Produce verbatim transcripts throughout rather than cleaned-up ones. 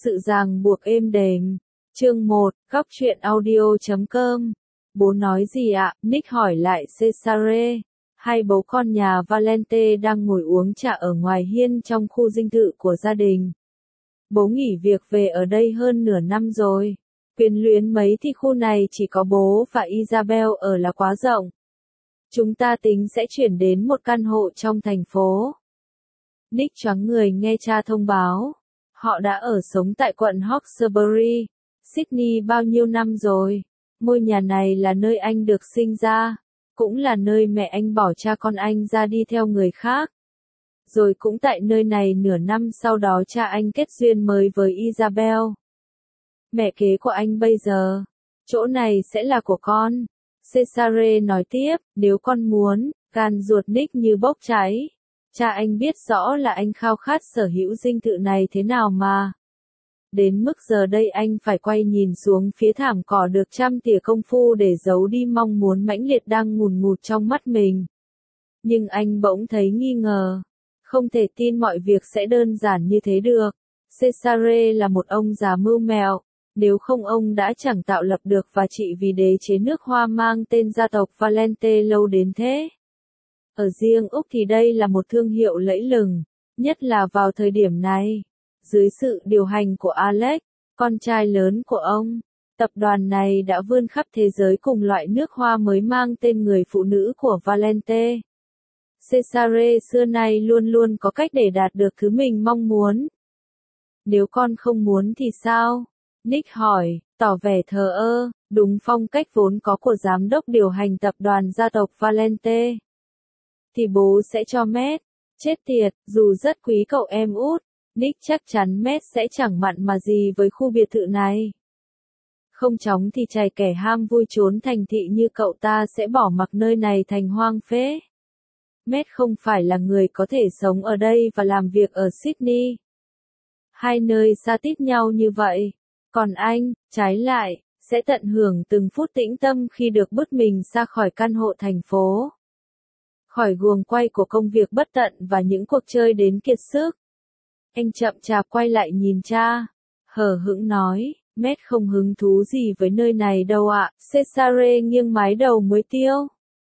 Sự ràng buộc êm đềm. Chương một, góc truyện audio chấm com. Bố nói gì ạ? Nick hỏi lại Cesare. Hai bố con nhà Valente đang ngồi uống trà ở ngoài hiên trong khu dinh thự của gia đình. Bố nghỉ việc về ở đây hơn nửa năm rồi. Quyến luyến mấy thì khu này chỉ có bố và Isabel ở là quá rộng. Chúng ta tính sẽ chuyển đến một căn hộ trong thành phố. Nick choáng người nghe cha thông báo. Họ đã ở sống tại quận Hawkesbury, Sydney bao nhiêu năm rồi. Ngôi nhà này là nơi anh được sinh ra, cũng là nơi mẹ anh bỏ cha con anh ra đi theo người khác. Rồi cũng tại nơi này nửa năm sau đó cha anh kết duyên mới với Isabel, mẹ kế của anh bây giờ. Chỗ này sẽ là của con. Cesare nói tiếp, nếu con muốn. Gan ruột Nick như bốc cháy. Cha anh biết rõ là anh khao khát sở hữu dinh thự này thế nào mà. Đến mức giờ đây anh phải quay nhìn xuống phía thảm cỏ được trăm tỉa công phu để giấu đi mong muốn mãnh liệt đang ngùn ngụt trong mắt mình. Nhưng anh bỗng thấy nghi ngờ. Không thể tin mọi việc sẽ đơn giản như thế được. Cesare là một ông già mưu mẹo. Nếu không ông đã chẳng tạo lập được và trị vì đế chế nước Hoa mang tên gia tộc Valente lâu đến thế. Ở riêng Úc thì đây là một thương hiệu lẫy lừng, nhất là vào thời điểm này. Dưới sự điều hành của Alex, con trai lớn của ông, tập đoàn này đã vươn khắp thế giới cùng loại nước hoa mới mang tên người phụ nữ của Valente. Cesare xưa nay luôn luôn có cách để đạt được thứ mình mong muốn. Nếu con không muốn thì sao? Nick hỏi, tỏ vẻ thờ ơ, đúng phong cách vốn có của giám đốc điều hành tập đoàn gia tộc Valente. Thì bố sẽ cho Matt. Chết tiệt, dù rất quý cậu em út, Nick chắc chắn Matt sẽ chẳng mặn mà gì với khu biệt thự này. Không chóng thì chài kẻ ham vui trốn thành thị như cậu ta sẽ bỏ mặc nơi này thành hoang phế. Matt không phải là người có thể sống ở đây và làm việc ở Sydney. Hai nơi xa tít nhau như vậy. Còn anh, trái lại, sẽ tận hưởng từng phút tĩnh tâm khi được bước mình ra khỏi căn hộ thành phố. Khỏi guồng quay của công việc bất tận và những cuộc chơi đến kiệt sức. Anh chậm chạp quay lại nhìn cha, hờ hững nói, Matt không hứng thú gì với nơi này đâu ạ. Cesare nghiêng mái đầu muối tiêu.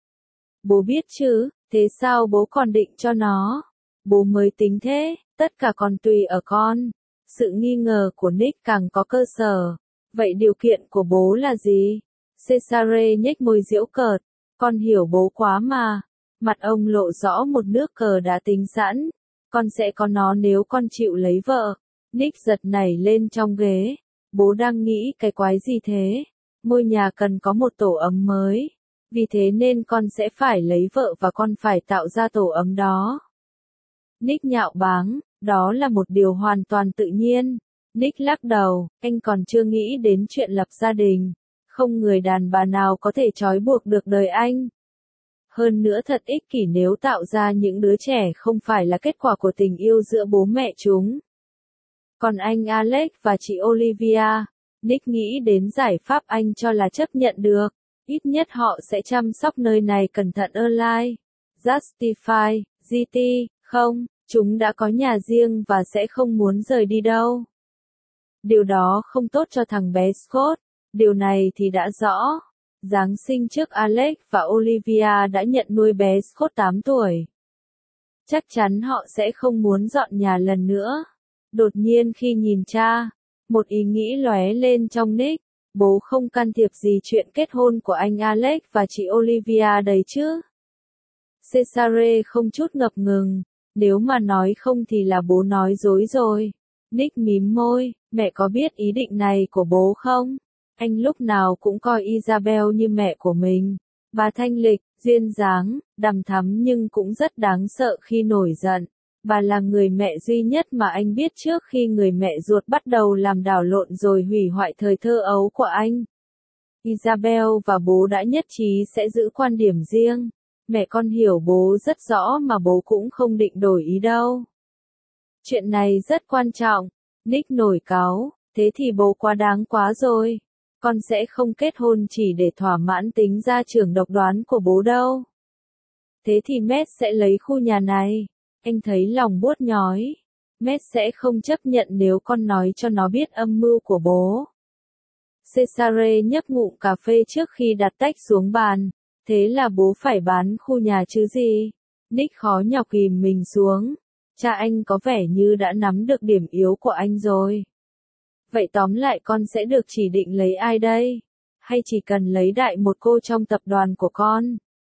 Bố biết chứ, thế sao bố còn định cho nó? Bố mới tính thế, tất cả còn tùy ở con. Sự nghi ngờ của Nick càng có cơ sở. Vậy điều kiện của bố là gì? Cesare nhếch môi giễu cợt. Con hiểu bố quá mà. Mặt ông lộ rõ một nước cờ đã tính sẵn. Con sẽ có nó nếu con chịu lấy vợ. Nick giật nảy lên trong ghế. Bố đang nghĩ cái quái gì thế? Ngôi nhà cần có một tổ ấm mới. Vì thế nên con sẽ phải lấy vợ và con phải tạo ra tổ ấm đó. Nick nhạo báng, đó là một điều hoàn toàn tự nhiên. Nick lắc đầu, anh còn chưa nghĩ đến chuyện lập gia đình. Không người đàn bà nào có thể trói buộc được đời anh. Hơn nữa thật ích kỷ nếu tạo ra những đứa trẻ không phải là kết quả của tình yêu giữa bố mẹ chúng. Còn anh Alex và chị Olivia, Nick nghĩ đến giải pháp anh cho là chấp nhận được. Ít nhất họ sẽ chăm sóc nơi này cẩn thận Erlai. Justify, giê tê, không, chúng đã có nhà riêng và sẽ không muốn rời đi đâu. Điều đó không tốt cho thằng bé Scott, điều này thì đã rõ. Giáng sinh trước Alex và Olivia đã nhận nuôi bé Scott tám tuổi. Chắc chắn họ sẽ không muốn dọn nhà lần nữa. Đột nhiên khi nhìn cha, một ý nghĩ lóe lên trong Nick. Bố không can thiệp gì chuyện kết hôn của anh Alex và chị Olivia đấy chứ? Cesare không chút ngập ngừng. Nếu mà nói không thì là bố nói dối rồi. Nick mím môi, mẹ có biết ý định này của bố không? Anh lúc nào cũng coi Isabel như mẹ của mình. Bà thanh lịch, duyên dáng, đằm thắm nhưng cũng rất đáng sợ khi nổi giận. Bà là người mẹ duy nhất mà anh biết trước khi người mẹ ruột bắt đầu làm đảo lộn rồi hủy hoại thời thơ ấu của anh. Isabel và bố đã nhất trí sẽ giữ quan điểm riêng. Mẹ con hiểu bố rất rõ mà bố cũng không định đổi ý đâu. Chuyện này rất quan trọng. Nick nổi cáu, thế thì bố quá đáng quá rồi. Con sẽ không kết hôn chỉ để thỏa mãn tính gia trưởng độc đoán của bố đâu. Thế thì Matt sẽ lấy khu nhà này. Anh thấy lòng buốt nhói. Matt sẽ không chấp nhận nếu con nói cho nó biết âm mưu của bố. Cesare nhấp ngụm cà phê trước khi đặt tách xuống bàn. Thế là bố phải bán khu nhà chứ gì? Nick khó nhọc kìm mình xuống. Cha anh có vẻ như đã nắm được điểm yếu của anh rồi. Vậy tóm lại con sẽ được chỉ định lấy ai đây? Hay chỉ cần lấy đại một cô trong tập đoàn của con?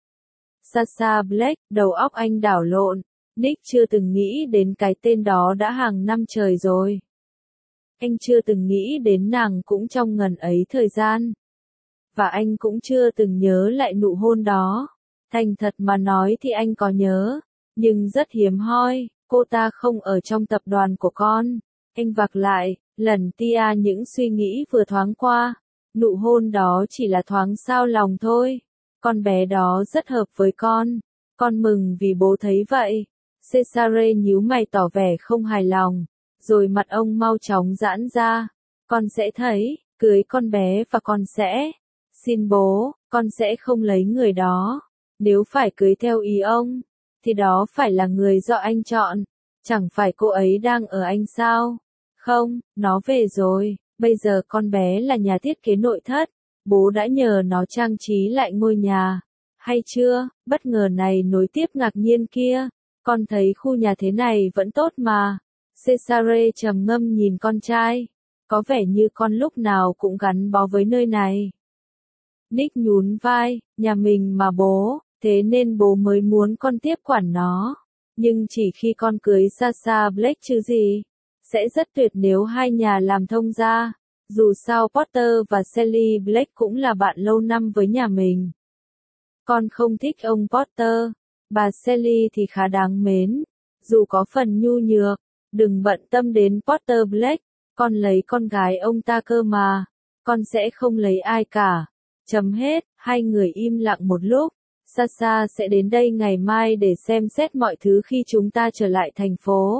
Sasha Black, đầu óc anh đảo lộn. Nick chưa từng nghĩ đến cái tên đó đã hàng năm trời rồi. Anh chưa từng nghĩ đến nàng cũng trong ngần ấy thời gian. Và anh cũng chưa từng nhớ lại nụ hôn đó. Thành thật mà nói thì anh có nhớ. Nhưng rất hiếm hoi, cô ta không ở trong tập đoàn của con. Anh vạc lại, lần tia những suy nghĩ vừa thoáng qua. Nụ hôn đó chỉ là thoáng sao lòng thôi. Con bé đó rất hợp với con. Con mừng vì bố thấy vậy. Cesare nhíu mày tỏ vẻ không hài lòng. Rồi mặt ông mau chóng giãn ra. Con sẽ thấy, cưới con bé và con sẽ. Xin bố, con sẽ không lấy người đó. Nếu phải cưới theo ý ông, thì đó phải là người do anh chọn. Chẳng phải cô ấy đang ở anh sao? Không, nó về rồi. Bây giờ con bé là nhà thiết kế nội thất. Bố đã nhờ nó trang trí lại ngôi nhà. Hay chưa, bất ngờ này nối tiếp ngạc nhiên kia. Con thấy khu nhà thế này vẫn tốt mà. Cesare trầm ngâm nhìn con trai. Có vẻ như con lúc nào cũng gắn bó với nơi này. Nick nhún vai, nhà mình mà bố, thế nên bố mới muốn con tiếp quản nó. Nhưng chỉ khi con cưới Sasha Black chứ gì. Sẽ rất tuyệt nếu hai nhà làm thông gia. Dù sao Potter và Sally Black cũng là bạn lâu năm với nhà mình. Con không thích ông Potter. Bà Sally thì khá đáng mến. Dù có phần nhu nhược. Đừng bận tâm đến Potter Black. Con lấy con gái ông ta cơ mà. Con sẽ không lấy ai cả. Chấm hết, hai người im lặng một lúc. Sasha sẽ đến đây ngày mai để xem xét mọi thứ khi chúng ta trở lại thành phố.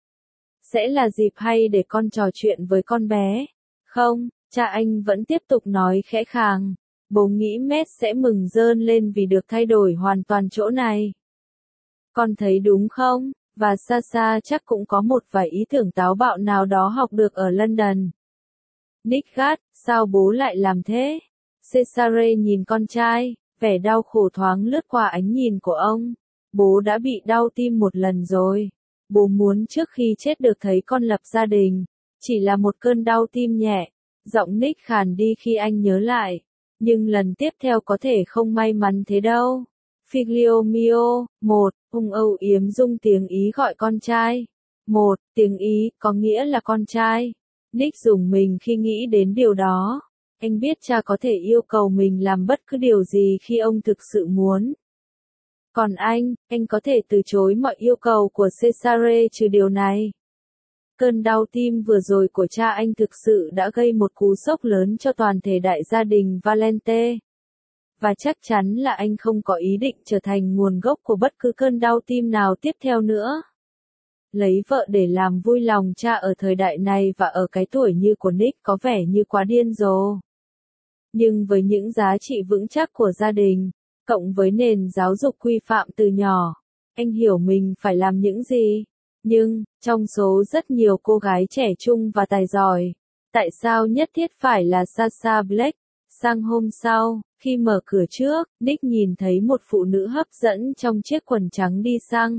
Sẽ là dịp hay để con trò chuyện với con bé. Không, cha anh vẫn tiếp tục nói khẽ khàng. Bố nghĩ Matt sẽ mừng rơn lên vì được thay đổi hoàn toàn chỗ này. Con thấy đúng không? Và Sasha chắc cũng có một vài ý tưởng táo bạo nào đó học được ở London. Nick gắt, sao bố lại làm thế? Cesare nhìn con trai, vẻ đau khổ thoáng lướt qua ánh nhìn của ông. Bố đã bị đau tim một lần rồi. Bố muốn trước khi chết được thấy con lập gia đình. Chỉ là một cơn đau tim nhẹ. Giọng Nick khàn đi khi anh nhớ lại. Nhưng lần tiếp theo có thể không may mắn thế đâu. Figlio mio, một, ông âu yếm dung tiếng Ý gọi con trai. Một, tiếng Ý, có nghĩa là con trai. Nick rùng mình khi nghĩ đến điều đó. Anh biết cha có thể yêu cầu mình làm bất cứ điều gì khi ông thực sự muốn. Còn anh, anh có thể từ chối mọi yêu cầu của Cesare trừ điều này. Cơn đau tim vừa rồi của cha anh thực sự đã gây một cú sốc lớn cho toàn thể đại gia đình Valente. Và chắc chắn là anh không có ý định trở thành nguồn gốc của bất cứ cơn đau tim nào tiếp theo nữa. Lấy vợ để làm vui lòng cha ở thời đại này và ở cái tuổi như của Nick có vẻ như quá điên rồ. Nhưng với những giá trị vững chắc của gia đình, cộng với nền giáo dục quy phạm từ nhỏ, anh hiểu mình phải làm những gì. Nhưng, trong số rất nhiều cô gái trẻ trung và tài giỏi, tại sao nhất thiết phải là Sasha Black? Sang hôm sau, khi mở cửa trước, Nick nhìn thấy một phụ nữ hấp dẫn trong chiếc quần trắng đi xăng.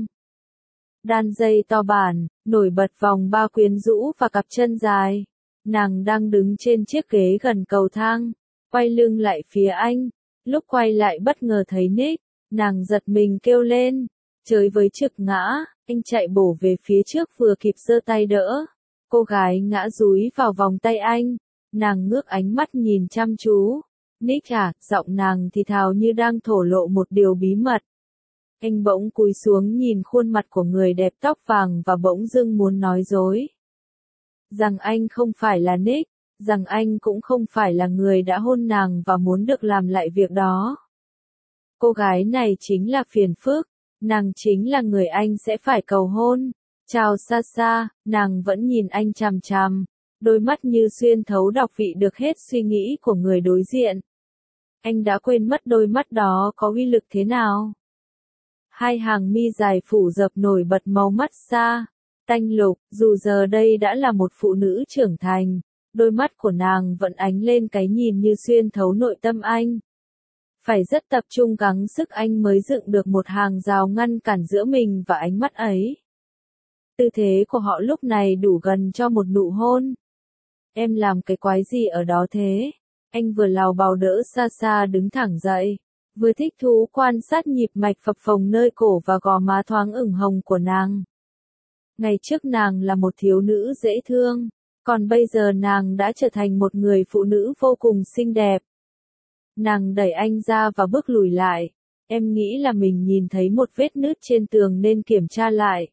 Đan dây to bản, nổi bật vòng ba quyến rũ và cặp chân dài. Nàng đang đứng trên chiếc ghế gần cầu thang, quay lưng lại phía anh. Lúc quay lại bất ngờ thấy Nick, nàng giật mình kêu lên. Trời với trực ngã, anh chạy bổ về phía trước vừa kịp giơ tay đỡ. Cô gái ngã dúi vào vòng tay anh. Nàng ngước ánh mắt nhìn chăm chú. Nick à, giọng nàng thì thào như đang thổ lộ một điều bí mật. Anh bỗng cúi xuống nhìn khuôn mặt của người đẹp tóc vàng và bỗng dưng muốn nói dối. Rằng anh không phải là Nick, rằng anh cũng không phải là người đã hôn nàng và muốn được làm lại việc đó. Cô gái này chính là phiền phức, nàng chính là người anh sẽ phải cầu hôn. Chào Sasha, nàng vẫn nhìn anh chằm chằm, đôi mắt như xuyên thấu đọc vị được hết suy nghĩ của người đối diện. Anh đã quên mất đôi mắt đó có uy lực thế nào. Hai hàng mi dài phủ dập nổi bật màu mắt xa. Tanh Lục, dù giờ đây đã là một phụ nữ trưởng thành, đôi mắt của nàng vẫn ánh lên cái nhìn như xuyên thấu nội tâm anh. Phải rất tập trung gắng sức anh mới dựng được một hàng rào ngăn cản giữa mình và ánh mắt ấy. Tư thế của họ lúc này đủ gần cho một nụ hôn. Em làm cái quái gì ở đó thế? Anh vừa lào bào đỡ xa xa đứng thẳng dậy, vừa thích thú quan sát nhịp mạch phập phồng nơi cổ và gò má thoáng ửng hồng của nàng. Ngày trước nàng là một thiếu nữ dễ thương, còn bây giờ nàng đã trở thành một người phụ nữ vô cùng xinh đẹp. Nàng đẩy anh ra và bước lùi lại. Em nghĩ là mình nhìn thấy một vết nứt trên tường nên kiểm tra lại.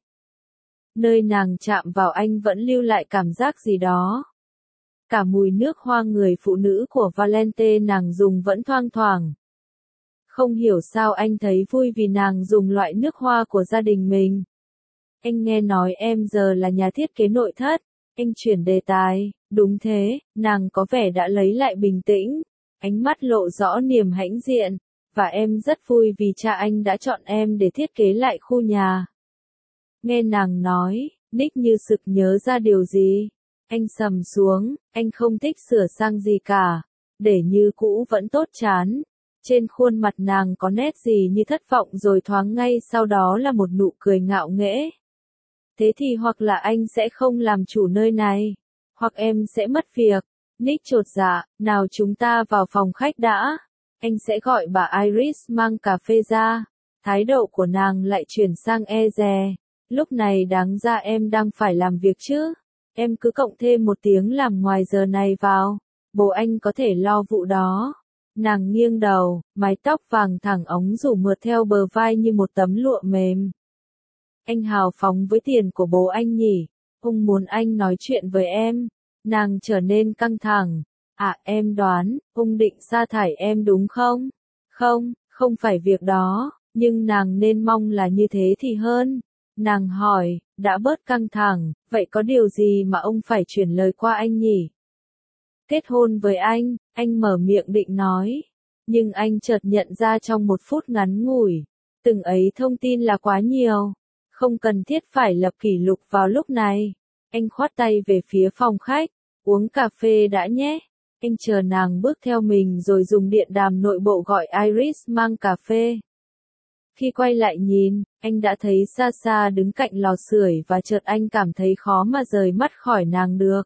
Nơi nàng chạm vào anh vẫn lưu lại cảm giác gì đó. Cả mùi nước hoa người phụ nữ của Valente nàng dùng vẫn thoang thoảng. Không hiểu sao anh thấy vui vì nàng dùng loại nước hoa của gia đình mình. Anh nghe nói em giờ là nhà thiết kế nội thất. Anh chuyển đề tài. Đúng thế, nàng có vẻ đã lấy lại bình tĩnh. Ánh mắt lộ rõ niềm hãnh diện. Và em rất vui vì cha anh đã chọn em để thiết kế lại khu nhà. Nghe nàng nói, Nick như sực nhớ ra điều gì. Anh sầm xuống, anh không thích sửa sang gì cả. Để như cũ vẫn tốt chán. Trên khuôn mặt nàng có nét gì như thất vọng rồi thoáng ngay sau đó là một nụ cười ngạo nghễ. Thế thì hoặc là anh sẽ không làm chủ nơi này, hoặc em sẽ mất việc. Nick chột dạ, nào chúng ta vào phòng khách đã. Anh sẽ gọi bà Iris mang cà phê ra. Thái độ của nàng lại chuyển sang e dè. Lúc này đáng ra em đang phải làm việc chứ. Em cứ cộng thêm một tiếng làm ngoài giờ này vào. Bố anh có thể lo vụ đó. Nàng nghiêng đầu, mái tóc vàng thẳng ống rủ mượt theo bờ vai như một tấm lụa mềm. Anh hào phóng với tiền của bố anh nhỉ? Ông muốn anh nói chuyện với em. Nàng trở nên căng thẳng. À, em đoán, ông định sa thải em đúng không? Không, không phải việc đó, nhưng nàng nên mong là như thế thì hơn. Nàng hỏi, đã bớt căng thẳng, vậy có điều gì mà ông phải chuyển lời qua anh nhỉ? Kết hôn với anh, anh mở miệng định nói. Nhưng anh chợt nhận ra trong một phút ngắn ngủi, từng ấy thông tin là quá nhiều. Không cần thiết phải lập kỷ lục vào lúc này. Anh khoát tay về phía phòng khách, uống cà phê đã nhé. Anh chờ nàng bước theo mình rồi dùng điện đàm nội bộ gọi Iris mang cà phê. Khi quay lại nhìn, anh đã thấy xa xa đứng cạnh lò sưởi và chợt anh cảm thấy khó mà rời mắt khỏi nàng được.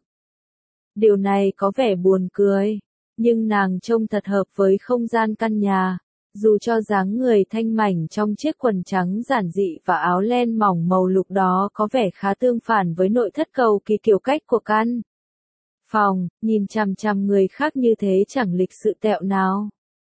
Điều này có vẻ buồn cười, nhưng nàng trông thật hợp với không gian căn nhà. Dù cho dáng người thanh mảnh trong chiếc quần trắng giản dị và áo len mỏng màu lục đó có vẻ khá tương phản với nội thất cầu kỳ kiểu cách của căn phòng, nhìn chằm chằm người khác như thế chẳng lịch sự tẹo nào.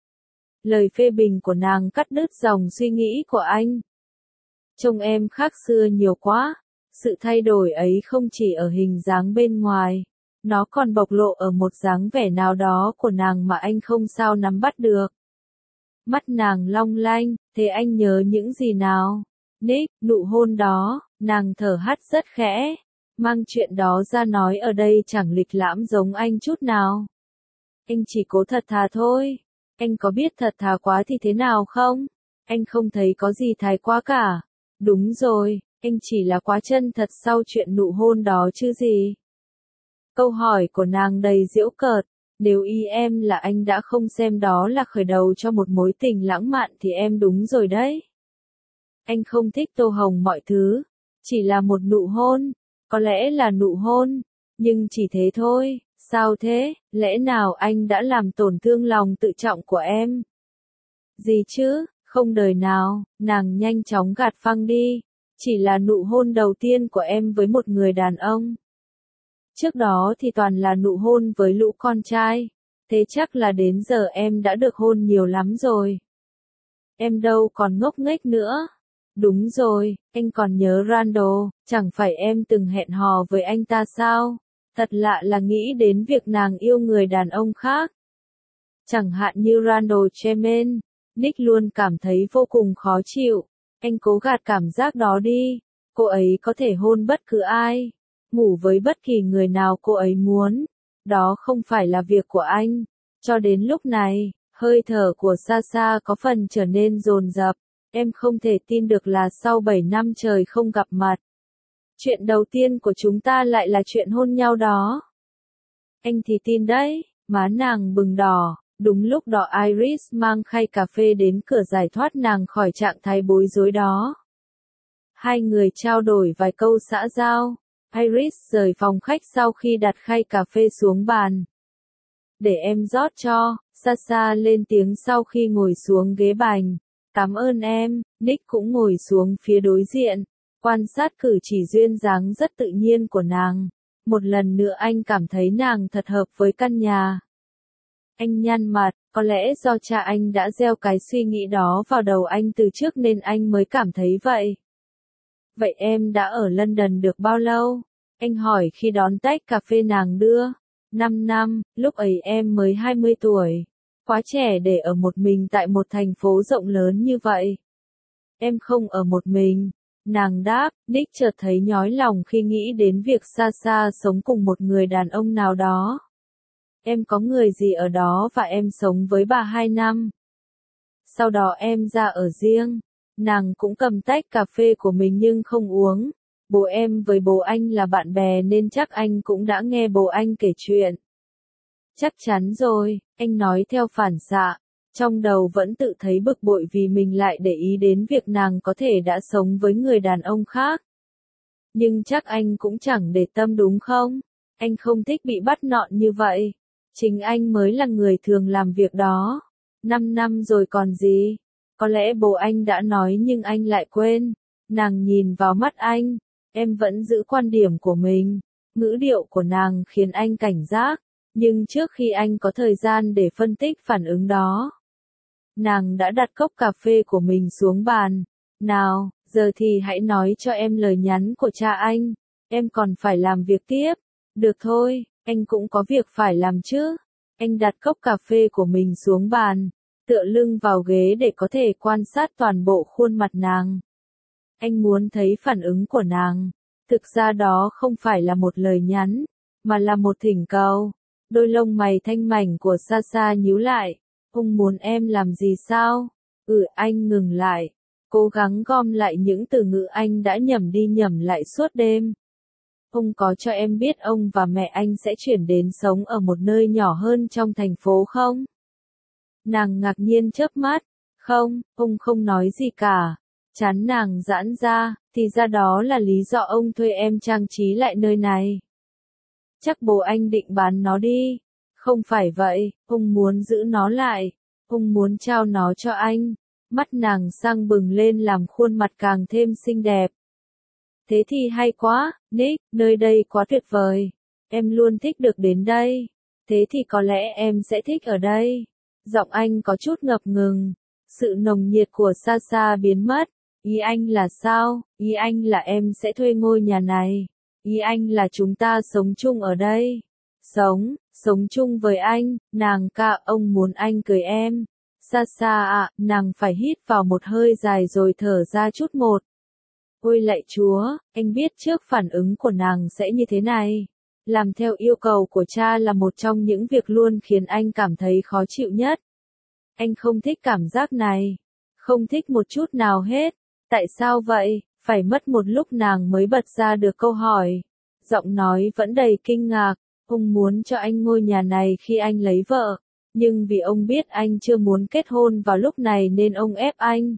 Lời phê bình của nàng cắt đứt dòng suy nghĩ của anh. Trông em khác xưa nhiều quá. Sự thay đổi ấy không chỉ ở hình dáng bên ngoài, nó còn bộc lộ ở một dáng vẻ nào đó của nàng mà anh không sao nắm bắt được. Mắt nàng long lanh, thế anh nhớ những gì nào? Nick, nụ hôn đó, nàng thở hắt rất khẽ. Mang chuyện đó ra nói ở đây chẳng lịch lãm giống anh chút nào. Anh chỉ cố thật thà thôi. Anh có biết thật thà quá thì thế nào không? Anh không thấy có gì thái quá cả. Đúng rồi, anh chỉ là quá chân thật sau chuyện nụ hôn đó chứ gì. Câu hỏi của nàng đầy giễu cợt. Nếu ý em là anh đã không xem đó là khởi đầu cho một mối tình lãng mạn thì em đúng rồi đấy. Anh không thích tô hồng mọi thứ. Chỉ là một nụ hôn. Có lẽ là nụ hôn. Nhưng chỉ thế thôi. Sao thế? Lẽ nào anh đã làm tổn thương lòng tự trọng của em? Gì chứ? Không đời nào. Nàng nhanh chóng gạt phăng đi. Chỉ là nụ hôn đầu tiên của em với một người đàn ông. Trước đó thì toàn là nụ hôn với lũ con trai. Thế chắc là đến giờ em đã được hôn nhiều lắm rồi. Em đâu còn ngốc nghếch nữa. Đúng rồi, anh còn nhớ Randall, chẳng phải em từng hẹn hò với anh ta sao? Thật lạ là nghĩ đến việc nàng yêu người đàn ông khác. Chẳng hạn như Randall Chemen, Nick luôn cảm thấy vô cùng khó chịu. Anh cố gạt cảm giác đó đi. Cô ấy có thể hôn bất cứ ai, ngủ với bất kỳ người nào cô ấy muốn. Đó không phải là việc của anh. Cho đến lúc này, hơi thở của Sasha có phần trở nên dồn dập. Em không thể tin được là sau bảy năm trời không gặp mặt, Chuyện đầu tiên của chúng ta lại là chuyện hôn nhau đó. Anh thì tin đấy, má nàng bừng đỏ. Đúng lúc đó Iris mang khay cà phê đến cửa giải thoát nàng khỏi trạng thái bối rối đó. Hai người trao đổi vài câu xã giao. Iris rời phòng khách sau khi đặt khay cà phê xuống bàn. Để em rót cho, Sasha lên tiếng sau khi ngồi xuống ghế bành. Cảm ơn em, Nick cũng ngồi xuống phía đối diện. Quan sát cử chỉ duyên dáng rất tự nhiên của nàng. Một lần nữa anh cảm thấy nàng thật hợp với căn nhà. Anh nhăn mặt, có lẽ do cha anh đã gieo cái suy nghĩ đó vào đầu anh từ trước nên anh mới cảm thấy vậy. Vậy em đã ở London được bao lâu? Anh hỏi khi đón tách cà phê nàng đưa. Năm năm, lúc ấy em mới hai mươi tuổi. Quá trẻ để ở một mình tại một thành phố rộng lớn như vậy. Em không ở một mình. Nàng đáp, Nick chợt thấy nhói lòng khi nghĩ đến việc Sasha sống cùng một người đàn ông nào đó. Em có người gì ở đó và em sống với bà hai năm. Sau đó em ra ở riêng. Nàng cũng cầm tách cà phê của mình nhưng không uống. Bố em với bố anh là bạn bè nên chắc anh cũng đã nghe bố anh kể chuyện. Chắc chắn rồi, anh nói theo phản xạ. Trong đầu vẫn tự thấy bực bội vì mình lại để ý đến việc nàng có thể đã sống với người đàn ông khác. Nhưng chắc anh cũng chẳng để tâm đúng không? Anh không thích bị bắt nọn như vậy. Chính anh mới là người thường làm việc đó. Năm năm rồi còn gì? Có lẽ bố anh đã nói nhưng anh lại quên. Nàng nhìn vào mắt anh. Em vẫn giữ quan điểm của mình. Ngữ điệu của nàng khiến anh cảnh giác. Nhưng trước khi anh có thời gian để phân tích phản ứng đó, nàng đã đặt cốc cà phê của mình xuống bàn. Nào, giờ thì hãy nói cho em lời nhắn của cha anh. Em còn phải làm việc tiếp. Được thôi, anh cũng có việc phải làm chứ. Anh đặt cốc cà phê của mình xuống bàn, tựa lưng vào ghế để có thể quan sát toàn bộ khuôn mặt nàng. Anh muốn thấy phản ứng của nàng. Thực ra đó không phải là một lời nhắn, mà là một thỉnh cầu. Đôi lông mày thanh mảnh của Sasha nhíu lại. Ông muốn em làm gì sao? Ừ, anh ngừng lại. Cố gắng gom lại những từ ngữ anh đã nhẩm đi nhẩm lại suốt đêm. Ông có cho em biết ông và mẹ anh sẽ chuyển đến sống ở một nơi nhỏ hơn trong thành phố không? Nàng ngạc nhiên chớp mắt. Không, ông không nói gì cả. Chán nàng giãn ra, thì ra đó là lý do ông thuê em trang trí lại nơi này. Chắc bố anh định bán nó đi. Không phải vậy, ông muốn giữ nó lại. Ông muốn trao nó cho anh. Mắt nàng sang bừng lên làm khuôn mặt càng thêm xinh đẹp. Thế thì hay quá, Nick, nơi đây quá tuyệt vời. Em luôn thích được đến đây. Thế thì có lẽ em sẽ thích ở đây. Giọng anh có chút ngập ngừng. Sự nồng nhiệt của Sasha biến mất. Ý anh là sao? Ý anh là em sẽ thuê ngôi nhà này. Ý anh là chúng ta sống chung ở đây. Sống, sống chung với anh, nàng ca, ông muốn anh cưới em. Sasha ạ, nàng phải hít vào một hơi dài rồi thở ra chút một. Ôi lạy Chúa, anh biết trước phản ứng của nàng sẽ như thế này. Làm theo yêu cầu của cha là một trong những việc luôn khiến anh cảm thấy khó chịu nhất. Anh không thích cảm giác này. Không thích một chút nào hết. Tại sao vậy? Phải mất một lúc nàng mới bật ra được câu hỏi. Giọng nói vẫn đầy kinh ngạc. Ông muốn cho anh ngôi nhà này khi anh lấy vợ. Nhưng vì ông biết anh chưa muốn kết hôn vào lúc này nên ông ép anh.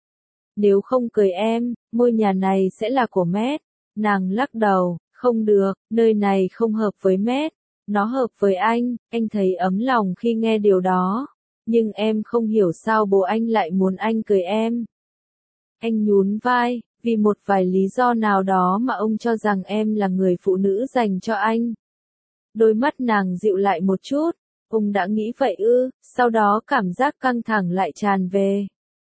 Nếu không cưới em, ngôi nhà này sẽ là của Matt. Nàng lắc đầu, không được, nơi này không hợp với Matt. Nó hợp với anh, anh thấy ấm lòng khi nghe điều đó. Nhưng em không hiểu sao bố anh lại muốn anh cưới em. Anh nhún vai, vì một vài lý do nào đó mà ông cho rằng em là người phụ nữ dành cho anh. Đôi mắt nàng dịu lại một chút. Ông đã nghĩ vậy ư? Sau đó cảm giác căng thẳng lại tràn về.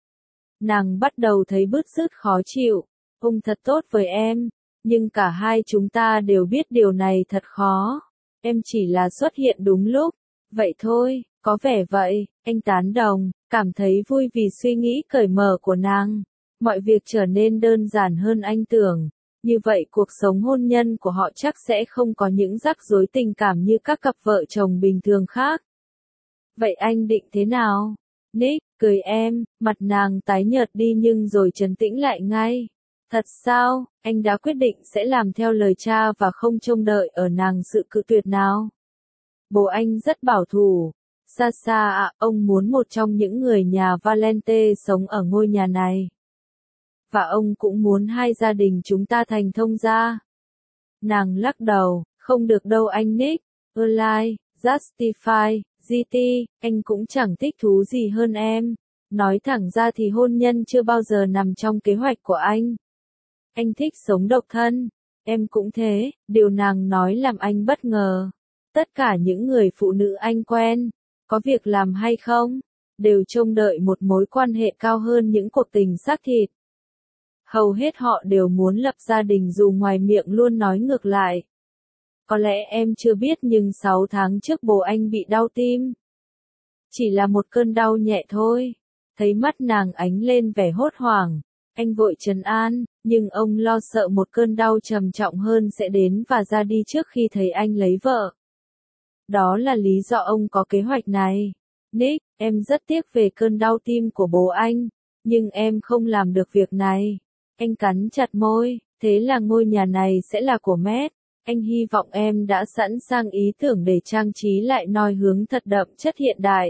Nàng bắt đầu thấy bứt rứt khó chịu. Ông thật tốt với em, nhưng cả hai chúng ta đều biết điều này thật khó. Em chỉ là xuất hiện đúng lúc. Vậy thôi, có vẻ vậy, anh tán đồng, cảm thấy vui vì suy nghĩ cởi mở của nàng. Mọi việc trở nên đơn giản hơn anh tưởng. Như vậy cuộc sống hôn nhân của họ chắc sẽ không có những rắc rối tình cảm như các cặp vợ chồng bình thường khác. Vậy anh định thế nào? Nick, cười em, mặt nàng tái nhợt đi nhưng rồi trấn tĩnh lại ngay. Thật sao, anh đã quyết định sẽ làm theo lời cha và không trông đợi ở nàng sự cự tuyệt nào? Bố anh rất bảo thủ. Sasha ạ, ông muốn một trong những người nhà Valente sống ở ngôi nhà này. Và ông cũng muốn hai gia đình chúng ta thành thông gia. Nàng lắc đầu, không được đâu anh Nick. Erlai, Justify, giê tê, anh cũng chẳng thích thú gì hơn em. Nói thẳng ra thì hôn nhân chưa bao giờ nằm trong kế hoạch của anh. Anh thích sống độc thân. Em cũng thế, điều nàng nói làm anh bất ngờ. Tất cả những người phụ nữ anh quen, có việc làm hay không, đều trông đợi một mối quan hệ cao hơn những cuộc tình xác thịt. Hầu hết họ đều muốn lập gia đình dù ngoài miệng luôn nói ngược lại. Có lẽ em chưa biết nhưng sáu tháng trước bố anh bị đau tim. Chỉ là một cơn đau nhẹ thôi. Thấy mắt nàng ánh lên vẻ hốt hoảng. Anh vội trấn an, nhưng ông lo sợ một cơn đau trầm trọng hơn sẽ đến và ra đi trước khi thấy anh lấy vợ. Đó là lý do ông có kế hoạch này. Nick, em rất tiếc về cơn đau tim của bố anh, nhưng em không làm được việc này. Anh cắn chặt môi, thế là ngôi nhà này sẽ là của Matt. Anh hy vọng em đã sẵn sàng ý tưởng để trang trí lại noi hướng thật đậm chất hiện đại.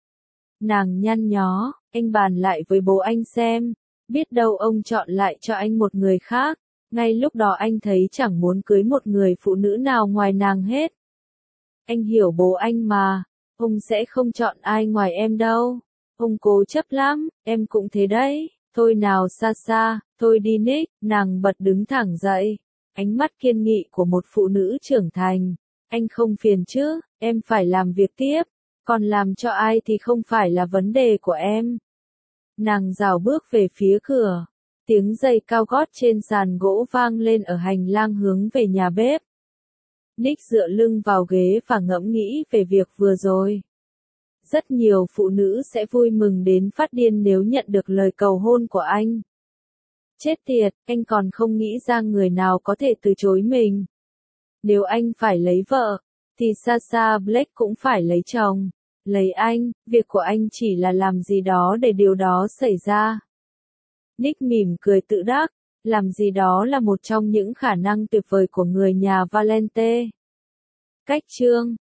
Nàng nhăn nhó, anh bàn lại với bố anh xem, biết đâu ông chọn lại cho anh một người khác. Ngay lúc đó anh thấy chẳng muốn cưới một người phụ nữ nào ngoài nàng hết. Anh hiểu bố anh mà, ông sẽ không chọn ai ngoài em đâu. Ông cố chấp lắm, em cũng thế đấy. Thôi nào Sasha, thôi đi Nick, nàng bật đứng thẳng dậy. Ánh mắt kiên nghị của một phụ nữ trưởng thành. Anh không phiền chứ, em phải làm việc tiếp. Còn làm cho ai thì không phải là vấn đề của em. Nàng rảo bước về phía cửa. Tiếng giày cao gót trên sàn gỗ vang lên ở hành lang hướng về nhà bếp. Nick dựa lưng vào ghế và ngẫm nghĩ về việc vừa rồi. Rất nhiều phụ nữ sẽ vui mừng đến phát điên nếu nhận được lời cầu hôn của anh. Chết tiệt, anh còn không nghĩ ra người nào có thể từ chối mình. Nếu anh phải lấy vợ, thì Sasha Blake cũng phải lấy chồng. Lấy anh, việc của anh chỉ là làm gì đó để điều đó xảy ra. Nick mỉm cười tự đắc, làm gì đó là một trong những khả năng tuyệt vời của người nhà Valente. Cách chương